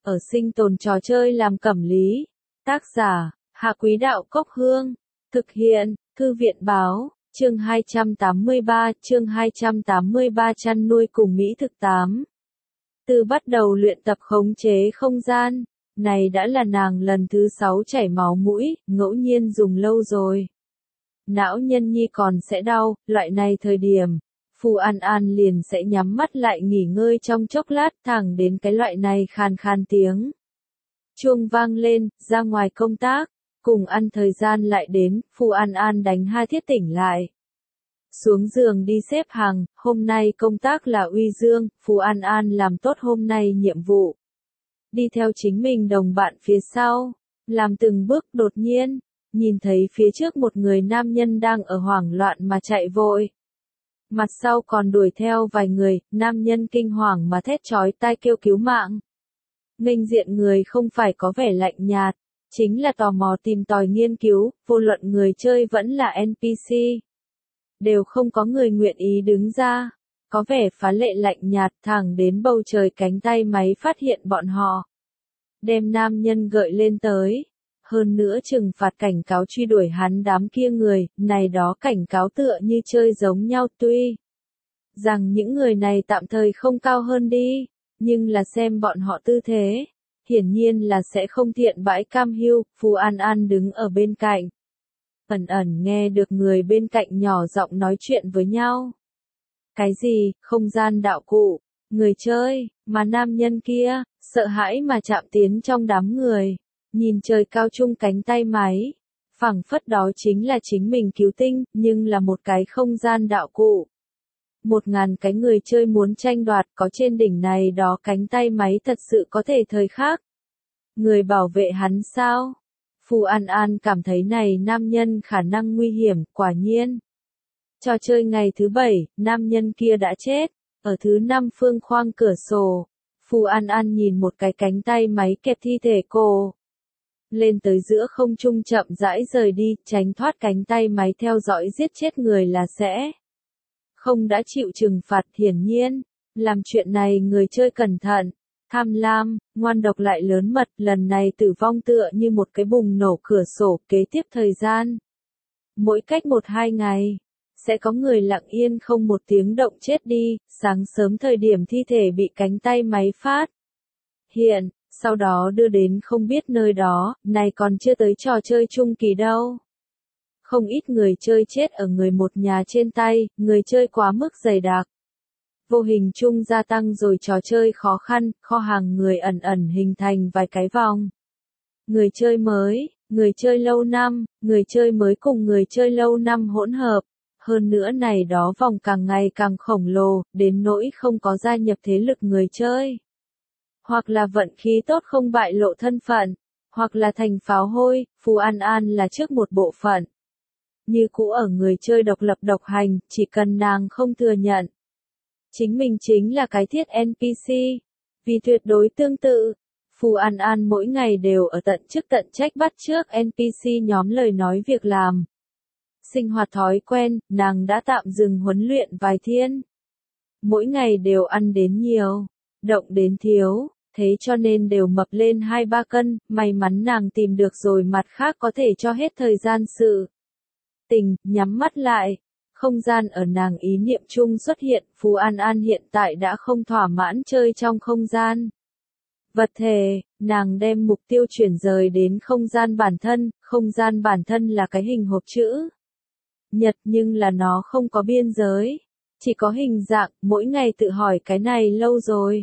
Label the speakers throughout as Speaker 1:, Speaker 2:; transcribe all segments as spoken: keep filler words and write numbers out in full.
Speaker 1: ở sinh tồn trò chơi làm cẩm lý. Tác giả, Hạ Quý Đạo Cốc Hương. Thực hiện, Thư viện Báo, chương hai trăm tám mươi ba, chương hai trăm tám mươi ba chăn nuôi cùng Mỹ thực tám. Từ bắt đầu luyện tập khống chế không gian, này đã là nàng lần thứ sáu chảy máu mũi, ngẫu nhiên dùng lâu rồi. Não nhân nhi còn sẽ đau, loại này thời điểm. Phù An An liền sẽ nhắm mắt lại nghỉ ngơi trong chốc lát thẳng đến cái loại này khàn khàn tiếng. Chuông vang lên, ra ngoài công tác, cùng ăn thời gian lại đến, Phù An An đánh hai thiết tỉnh lại. Xuống giường đi xếp hàng, hôm nay công tác là uy dương, Phù An An làm tốt hôm nay nhiệm vụ. Đi theo chính mình đồng bạn phía sau, làm từng bước đột nhiên, nhìn thấy phía trước một người nam nhân đang ở hoảng loạn mà chạy vội. Mặt sau còn đuổi theo vài người, nam nhân kinh hoàng mà thét chói tai kêu cứu mạng. Nghênh diện người không phải có vẻ lạnh nhạt, chính là tò mò tìm tòi nghiên cứu, vô luận người chơi vẫn là en pê xê. Đều không có người nguyện ý đứng ra, có vẻ phá lệ lạnh nhạt thẳng đến bầu trời cánh tay máy phát hiện bọn họ. Đem nam nhân gợi lên tới. Hơn nữa trừng phạt cảnh cáo truy đuổi hắn đám kia người, này đó cảnh cáo tựa như chơi giống nhau tuy rằng những người này tạm thời không cao hơn đi, nhưng là xem bọn họ tư thế, hiển nhiên là sẽ không thiện bãi cam hiu. Phù An An đứng ở bên cạnh, ẩn ẩn nghe được người bên cạnh nhỏ giọng nói chuyện với nhau. Cái gì, không gian đạo cụ, người chơi, mà nam nhân kia, sợ hãi mà chạm tiến trong đám người. Nhìn trời cao chung cánh tay máy, phảng phất đó chính là chính mình cứu tinh, nhưng là một cái không gian đạo cụ. Một ngàn cái người chơi muốn tranh đoạt có trên đỉnh này đó cánh tay máy thật sự có thể thời khắc. Người bảo vệ hắn sao? Phù An An cảm thấy này nam nhân khả năng nguy hiểm, quả nhiên. Trò chơi ngày thứ bảy, nam nhân kia đã chết, ở thứ năm phương khoang cửa sổ. Phù An An nhìn một cái cánh tay máy kẹp thi thể cô. Lên tới giữa không trung chậm rãi rời đi, tránh thoát cánh tay máy theo dõi giết chết người là sẽ không đã chịu trừng phạt. Hiển nhiên, làm chuyện này người chơi cẩn thận, tham lam, ngoan độc lại lớn mật, lần này tử vong tựa như một cái bùng nổ cửa sổ. Kế tiếp thời gian, mỗi cách một hai ngày, sẽ có người lặng yên không một tiếng động chết đi, sáng sớm thời điểm thi thể bị cánh tay máy phát hiện. Sau đó đưa đến không biết nơi đó, này còn chưa tới trò chơi trung kỳ đâu. Không ít người chơi chết ở người một nhà trên tay, người chơi quá mức dày đặc. Vô hình chung gia tăng rồi trò chơi khó khăn, kho hàng người ẩn ẩn hình thành vài cái vòng. Người chơi mới, người chơi lâu năm, người chơi mới cùng người chơi lâu năm hỗn hợp. Hơn nữa này đó vòng càng ngày càng khổng lồ, đến nỗi không có gia nhập thế lực người chơi. Hoặc là vận khí tốt không bại lộ thân phận, hoặc là thành pháo hôi. Phù An An là trước một bộ phận. Như cũ ở người chơi độc lập độc hành, chỉ cần nàng không thừa nhận. Chính mình chính là cái thiết en pê xê. Vì tuyệt đối tương tự, Phù An An mỗi ngày đều ở tận chức tận trách bắt chước en pê xê nhóm lời nói việc làm. Sinh hoạt thói quen, nàng đã tạm dừng huấn luyện vài thiên. Mỗi ngày đều ăn đến nhiều, động đến thiếu. Thế cho nên đều mập lên hai ba cân, may mắn nàng tìm được rồi mặt khác có thể cho hết thời gian sự tình, nhắm mắt lại. Không gian ở nàng ý niệm chung xuất hiện, Phù An An hiện tại đã không thỏa mãn chơi trong không gian vật thể, nàng đem mục tiêu chuyển rời đến không gian bản thân. Không gian bản thân là cái hình hộp chữ nhật nhưng là nó không có biên giới, chỉ có hình dạng. Mỗi ngày tự hỏi cái này lâu rồi.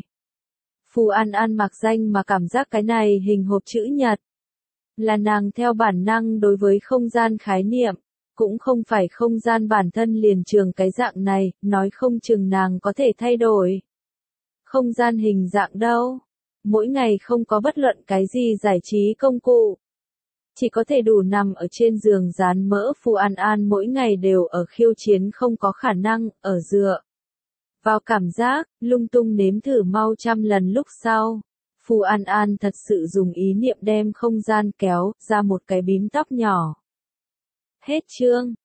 Speaker 1: Phù An An mặc danh mà cảm giác cái này hình hộp chữ nhật là nàng theo bản năng đối với không gian khái niệm, cũng không phải không gian bản thân liền trường cái dạng này, nói không chừng nàng có thể thay đổi không gian hình dạng đâu. Mỗi ngày không có bất luận cái gì giải trí công cụ, chỉ có thể đủ nằm ở trên giường dán mỡ. Phù An An mỗi ngày đều ở khiêu chiến không có khả năng, ở dựa vào cảm giác, lung tung nếm thử mau trăm lần lúc sau. Phù An An thật sự dùng ý niệm đem không gian kéo ra một cái bím tóc nhỏ. Hết chương.